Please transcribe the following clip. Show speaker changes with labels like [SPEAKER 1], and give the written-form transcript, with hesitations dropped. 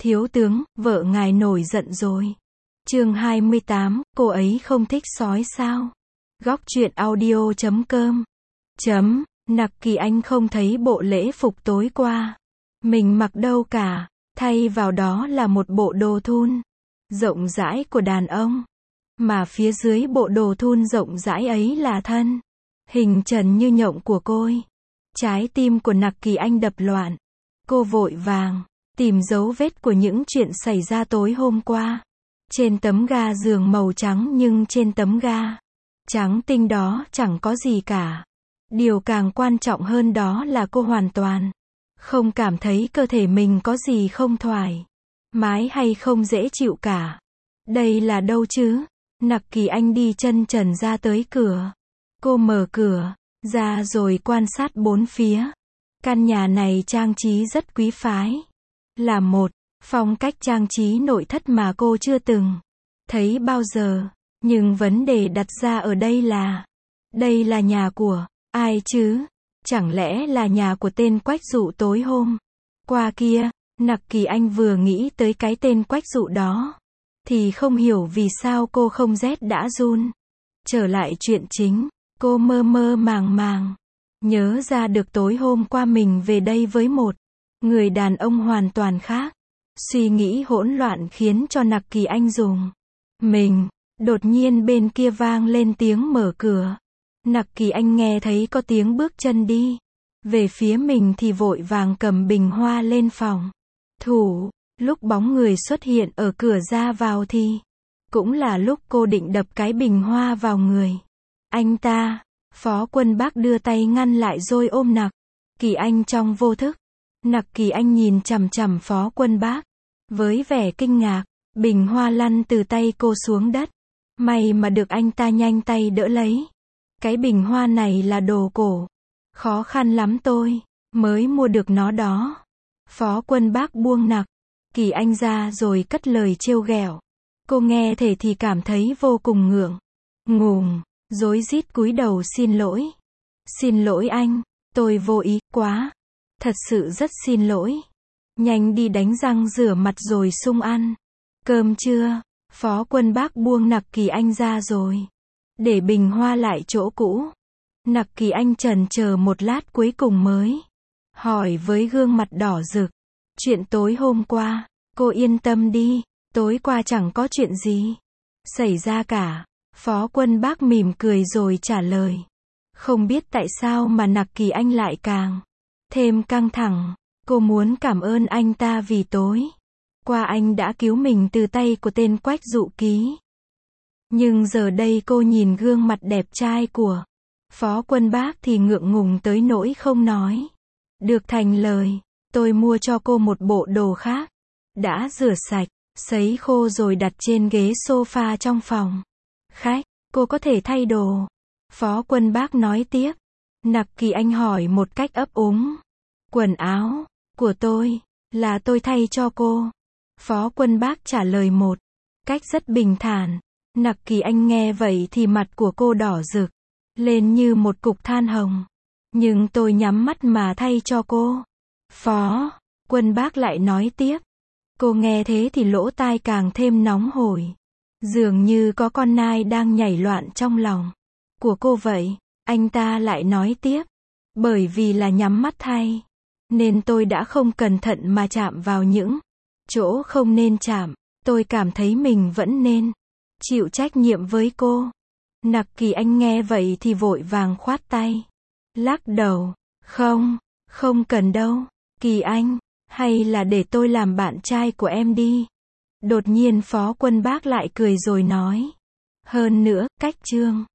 [SPEAKER 1] Thiếu tướng, vợ ngài nổi giận rồi. Chương 28, cô ấy không thích sói sao? Góc truyện audio.com. Nặc Kỳ Anh không thấy bộ lễ phục tối qua mình mặc đâu cả, thay vào đó là một bộ đồ thun rộng rãi của đàn ông, mà phía dưới bộ đồ thun rộng rãi ấy là thân hình trần như nhộng của cô. Trái tim của Nặc Kỳ Anh đập loạn. Cô vội vàng tìm dấu vết của những chuyện xảy ra tối hôm qua. Trên tấm ga giường màu trắng, nhưng trên tấm ga trắng tinh đó chẳng có gì cả. Điều càng quan trọng hơn đó là cô hoàn toàn không cảm thấy cơ thể mình có gì không thoải mái hay không dễ chịu cả. Đây là đâu chứ? Nặc Kỳ Anh đi chân trần ra tới cửa. Cô mở cửa ra rồi quan sát bốn phía. Căn nhà này trang trí rất quý phái. Là một phong cách trang trí nội thất mà cô chưa từng thấy bao giờ. Nhưng vấn đề đặt ra ở đây là nhà của ai chứ? Chẳng lẽ là nhà của tên Quách Dụ tối hôm qua kia? Nặc Kỳ Anh vừa nghĩ tới cái tên Quách Dụ đó thì không hiểu vì sao cô không rét đã run. Trở lại chuyện chính, cô mơ mơ màng màng nhớ ra được tối hôm qua mình về đây với một người đàn ông hoàn toàn khác. Suy nghĩ hỗn loạn khiến cho Nặc Kỳ Anh dùng mình. Đột nhiên bên kia vang lên tiếng mở cửa. Nặc Kỳ Anh nghe thấy có tiếng bước chân đi về phía mình thì vội vàng cầm bình hoa lên phòng thủ. Lúc bóng người xuất hiện ở cửa ra vào thì cũng là lúc cô định đập cái bình hoa vào người anh ta. Phó Quân Bác đưa tay ngăn lại rồi ôm Nặc Kỳ Anh trong vô thức. Nặc Kỳ Anh nhìn chằm chằm Phó Quân Bác với vẻ kinh ngạc. Bình hoa lăn từ tay cô xuống đất. May mà được anh ta nhanh tay đỡ lấy. Cái bình hoa này là đồ cổ. Khó khăn lắm tôi mới mua được nó đó. Phó Quân Bác buông Nặc Kỳ Anh ra rồi cất lời trêu ghẹo. Cô nghe thể thì cảm thấy vô cùng ngượng ngùng, rối rít cúi đầu xin lỗi. Xin lỗi anh, tôi vô ý quá. Thật sự rất xin lỗi. Nhanh đi đánh răng rửa mặt rồi sung ăn cơm trưa. Phó Quân Bác buông Nặc Kỳ Anh ra rồi để bình hoa lại chỗ cũ. Nặc Kỳ Anh chần chờ một lát cuối cùng mới hỏi với gương mặt đỏ rực. Chuyện tối hôm qua, cô yên tâm đi, tối qua chẳng có chuyện gì xảy ra cả. Phó Quân Bác mỉm cười rồi trả lời. Không biết tại sao mà Nặc Kỳ Anh lại càng thêm căng thẳng. Cô muốn cảm ơn anh ta vì tối qua anh đã cứu mình từ tay của tên Quách Dụ Ký. Nhưng giờ đây cô nhìn gương mặt đẹp trai của Phó Quân Bác thì ngượng ngùng tới nỗi không nói được thành lời. Tôi mua cho cô một bộ đồ khác, đã rửa sạch, sấy khô rồi đặt trên ghế sofa trong phòng khách. Cô có thể thay đồ. Phó Quân Bác nói tiếp. Nặc Kỳ Anh hỏi một cách ấp úng. Quần áo của tôi là tôi thay cho cô. Phó Quân Bác trả lời một cách rất bình thản. Nặc Kỳ Anh nghe vậy thì mặt của cô đỏ rực lên như một cục than hồng. Nhưng tôi nhắm mắt mà thay cho cô. Phó Quân Bác lại nói tiếp. Cô nghe thế thì lỗ tai càng thêm nóng hổi. Dường như có con nai đang nhảy loạn trong lòng của cô vậy. Anh ta lại nói tiếp. Bởi vì là nhắm mắt thay, nên tôi đã không cẩn thận mà chạm vào những chỗ không nên chạm. Tôi cảm thấy mình vẫn nên chịu trách nhiệm với cô. Nặc Kỳ Anh nghe vậy thì vội vàng khoát tay, lắc đầu. Không cần đâu, Kỳ Anh, hay là để tôi làm bạn trai của em đi. Đột nhiên Phó Quân Bác lại cười rồi nói. Hơn nữa, cách trương